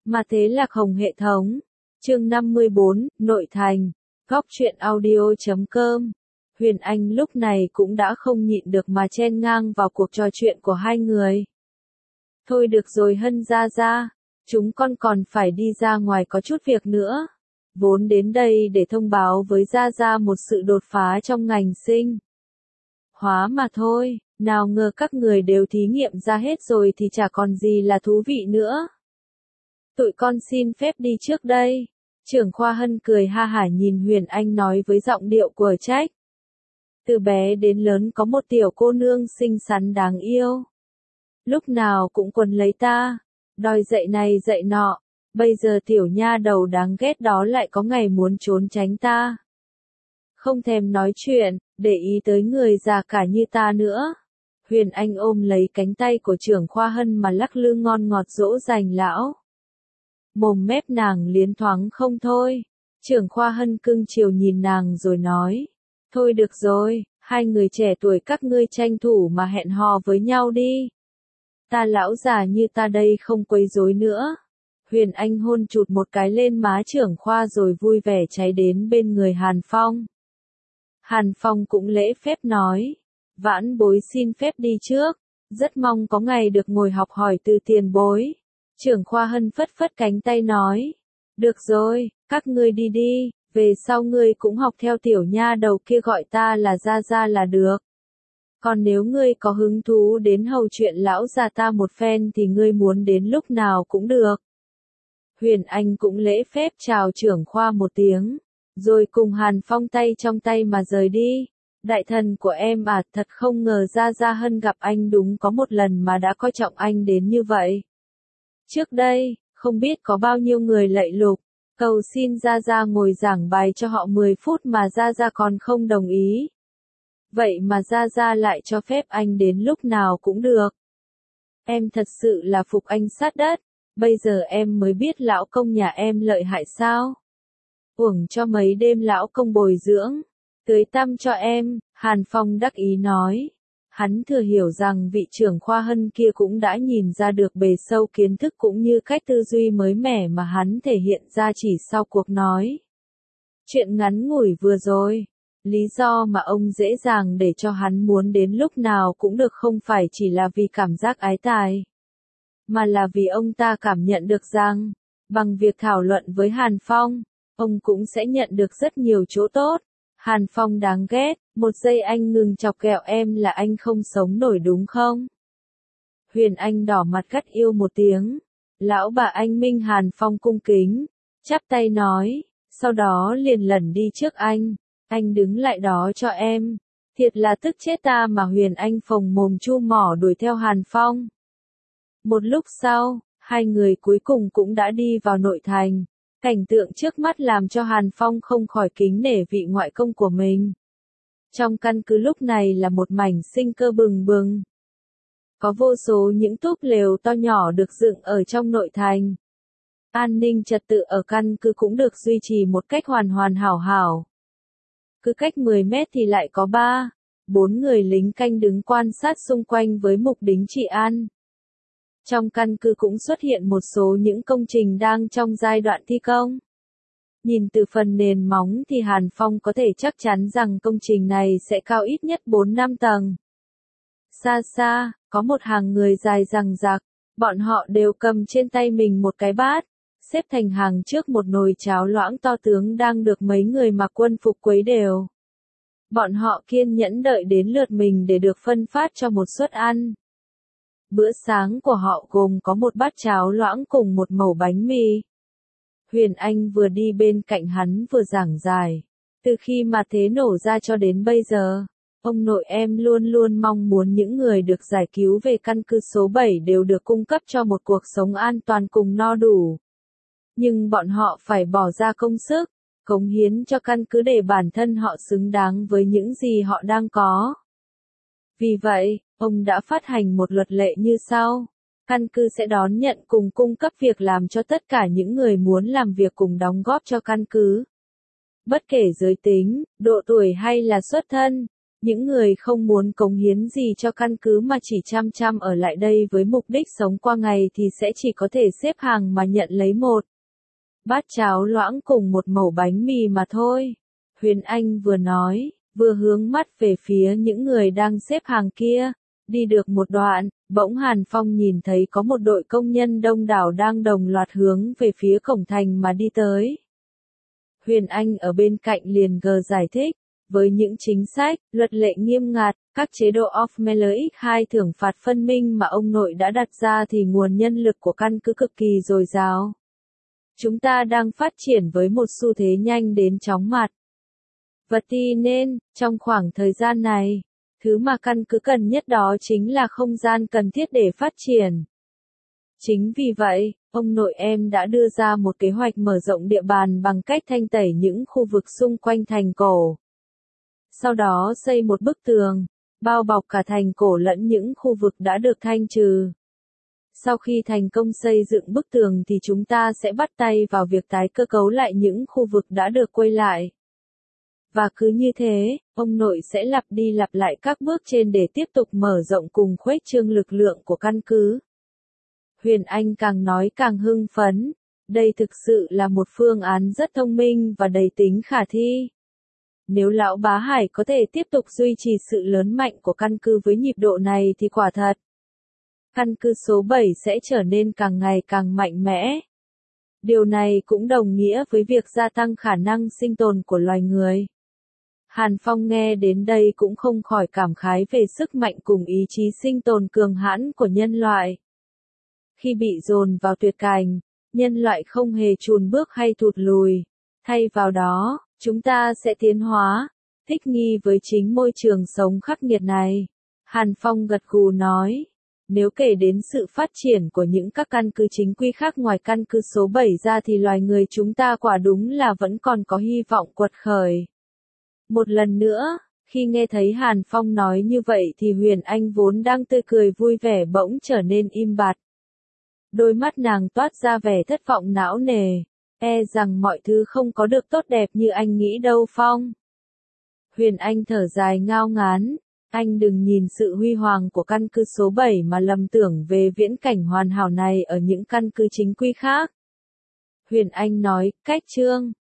Mà thế Lạc Hồng hệ thống. Chương 54, Nội thành. Góc truyện audio.com. Huyền Anh lúc này cũng đã không nhịn được mà chen ngang vào cuộc trò chuyện của hai người. Thôi được rồi Hân gia gia, chúng con còn phải đi ra ngoài có chút việc nữa. Vốn đến đây để thông báo với gia gia một sự đột phá trong ngành sinh hóa mà thôi, nào ngờ các người đều thí nghiệm ra hết rồi thì chả còn gì là thú vị nữa. Tụi con xin phép đi trước đây. Trưởng khoa Hân cười ha hả nhìn Huyền Anh nói với giọng điệu của trách. Từ bé đến lớn có một tiểu cô nương xinh xắn đáng yêu. Lúc nào cũng quấn lấy ta, đòi dạy này dạy nọ, bây giờ tiểu nha đầu đáng ghét đó lại có ngày muốn trốn tránh ta. Không thèm nói chuyện, để ý tới người già cả như ta nữa. Huyền Anh ôm lấy cánh tay của trưởng khoa Hân mà lắc lư ngon ngọt dỗ dành lão. Mồm mép nàng liến thoáng không thôi. Trưởng khoa Hân cưng chiều nhìn nàng rồi nói. Thôi được rồi, hai người trẻ tuổi các ngươi tranh thủ mà hẹn hò với nhau đi. Ta lão già như ta đây không quấy rối nữa. Huyền Anh hôn chụt một cái lên má trưởng khoa rồi vui vẻ cháy đến bên người Hàn Phong. Hàn Phong cũng lễ phép nói. Vãn bối xin phép đi trước. Rất mong có ngày được ngồi học hỏi từ tiền bối. Trưởng khoa Hân phất phất cánh tay nói. Được rồi, các ngươi đi đi, về sau ngươi cũng học theo tiểu nha đầu kia gọi ta là gia gia là được. Còn nếu ngươi có hứng thú đến hầu chuyện lão già ta một phen thì ngươi muốn đến lúc nào cũng được. Huyền Anh cũng lễ phép chào trưởng khoa một tiếng, rồi cùng Hàn Phong tay trong tay mà rời đi. Đại thần của em à, thật không ngờ Gia Gia Hân gặp anh đúng có một lần mà đã coi trọng anh đến như vậy. Trước đây, không biết có bao nhiêu người lạy lục, cầu xin Gia Gia ngồi giảng bài cho họ 10 phút mà Gia Gia còn không đồng ý. Vậy mà Gia Gia lại cho phép anh đến lúc nào cũng được. Em thật sự là phục anh sát đất, bây giờ em mới biết lão công nhà em lợi hại sao. Uổng cho mấy đêm lão công bồi dưỡng, tưới tăm cho em, Hàn Phong đắc ý nói. Hắn thừa hiểu rằng vị trưởng khoa Hân kia cũng đã nhìn ra được bề sâu kiến thức cũng như cách tư duy mới mẻ mà hắn thể hiện ra chỉ sau cuộc nói chuyện ngắn ngủi vừa rồi. Lý do mà ông dễ dàng để cho hắn muốn đến lúc nào cũng được không phải chỉ là vì cảm giác ái tài, mà là vì ông ta cảm nhận được rằng, bằng việc thảo luận với Hàn Phong, ông cũng sẽ nhận được rất nhiều chỗ tốt. Hàn Phong đáng ghét, một giây anh ngừng chọc ghẹo em là anh không sống nổi đúng không? Huyền Anh đỏ mặt gắt yêu một tiếng. Lão bà anh minh Hàn Phong cung kính, chắp tay nói, sau đó liền lẩn đi trước anh đứng lại đó cho em. Thiệt là tức chết ta mà Huyền Anh phồng mồm chu mỏ đuổi theo Hàn Phong. Một lúc sau, hai người cuối cùng cũng đã đi vào nội thành. Cảnh tượng trước mắt làm cho Hàn Phong không khỏi kính nể vị ngoại công của mình. Trong căn cứ lúc này là một mảnh sinh cơ bừng bừng. Có vô số những túp lều to nhỏ được dựng ở trong nội thành. An ninh trật tự ở căn cứ cũng được duy trì một cách hoàn hoàn hảo hảo. Cứ cách 10 mét thì lại có 4 người lính canh đứng quan sát xung quanh với mục đích trị an. Trong căn cứ cũng xuất hiện một số những công trình đang trong giai đoạn thi công. Nhìn từ phần nền móng thì Hàn Phong có thể chắc chắn rằng công trình này sẽ cao ít nhất 4-5 tầng. Xa xa, có một hàng người dài dằng dặc, bọn họ đều cầm trên tay mình một cái bát, xếp thành hàng trước một nồi cháo loãng to tướng đang được mấy người mặc quân phục quấy đều. Bọn họ kiên nhẫn đợi đến lượt mình để được phân phát cho một suất ăn. Bữa sáng của họ gồm có một bát cháo loãng cùng một mẩu bánh mì. Huyền Anh vừa đi bên cạnh hắn vừa giảng giải. Từ khi mà thế nổ ra cho đến bây giờ, ông nội em luôn luôn mong muốn những người được giải cứu về căn cứ số 7 đều được cung cấp cho một cuộc sống an toàn cùng no đủ. Nhưng bọn họ phải bỏ ra công sức, cống hiến cho căn cứ để bản thân họ xứng đáng với những gì họ đang có. Vì vậy, ông đã phát hành một luật lệ như sau. Căn cứ sẽ đón nhận cùng cung cấp việc làm cho tất cả những người muốn làm việc cùng đóng góp cho căn cứ. Bất kể giới tính, độ tuổi hay là xuất thân, Những người không muốn cống hiến gì cho căn cứ mà chỉ chăm chăm ở lại đây với mục đích sống qua ngày thì sẽ chỉ có thể xếp hàng mà nhận lấy một bát cháo loãng cùng một mẩu bánh mì mà thôi. Huyền Anh vừa nói, vừa hướng mắt về phía những người đang xếp hàng kia. Đi được một đoạn, bỗng Hàn Phong nhìn thấy có một đội công nhân đông đảo đang đồng loạt hướng về phía cổng thành mà đi tới. Huyền Anh ở bên cạnh liền giải thích, với những chính sách, luật lệ nghiêm ngặt, các chế độ off X2 thưởng phạt phân minh mà ông nội đã đặt ra thì nguồn nhân lực của căn cứ cực kỳ dồi dào. Chúng ta đang phát triển với một xu thế nhanh đến chóng mặt. Và nên, trong khoảng thời gian này, thứ mà căn cứ cần nhất đó chính là không gian cần thiết để phát triển. Chính vì vậy, ông nội em đã đưa ra một kế hoạch mở rộng địa bàn bằng cách thanh tẩy những khu vực xung quanh thành cổ. Sau đó xây một bức tường, bao bọc cả thành cổ lẫn những khu vực đã được thanh trừ. Sau khi thành công xây dựng bức tường thì chúng ta sẽ bắt tay vào việc tái cơ cấu lại những khu vực đã được quay lại. Và cứ như thế, ông nội sẽ lặp đi lặp lại các bước trên để tiếp tục mở rộng cùng khuếch trương lực lượng của căn cứ. Huyền Anh càng nói càng hưng phấn. Đây thực sự là một phương án rất thông minh và đầy tính khả thi. Nếu lão Bá Hải có thể tiếp tục duy trì sự lớn mạnh của căn cứ với nhịp độ này thì quả thật, căn cứ số 7 sẽ trở nên càng ngày càng mạnh mẽ. Điều này cũng đồng nghĩa với việc gia tăng khả năng sinh tồn của loài người. Hàn Phong nghe đến đây cũng không khỏi cảm khái về sức mạnh cùng ý chí sinh tồn cường hãn của nhân loại. Khi bị dồn vào tuyệt cảnh, nhân loại không hề chùn bước hay thụt lùi. Thay vào đó, chúng ta sẽ tiến hóa, thích nghi với chính môi trường sống khắc nghiệt này. Hàn Phong gật gù nói, nếu kể đến sự phát triển của những các căn cứ chính quy khác ngoài căn cứ số 7 ra thì loài người chúng ta quả đúng là vẫn còn có hy vọng quật khởi. Một lần nữa, khi nghe thấy Hàn Phong nói như vậy thì Huyền Anh vốn đang tươi cười vui vẻ bỗng trở nên im bặt. Đôi mắt nàng toát ra vẻ thất vọng não nề, rằng mọi thứ không có được tốt đẹp như anh nghĩ đâu Phong. Huyền Anh thở dài ngao ngán, anh đừng nhìn sự huy hoàng của căn cứ số 7 mà lầm tưởng về viễn cảnh hoàn hảo này ở những căn cứ chính quy khác. Huyền Anh nói, cách chương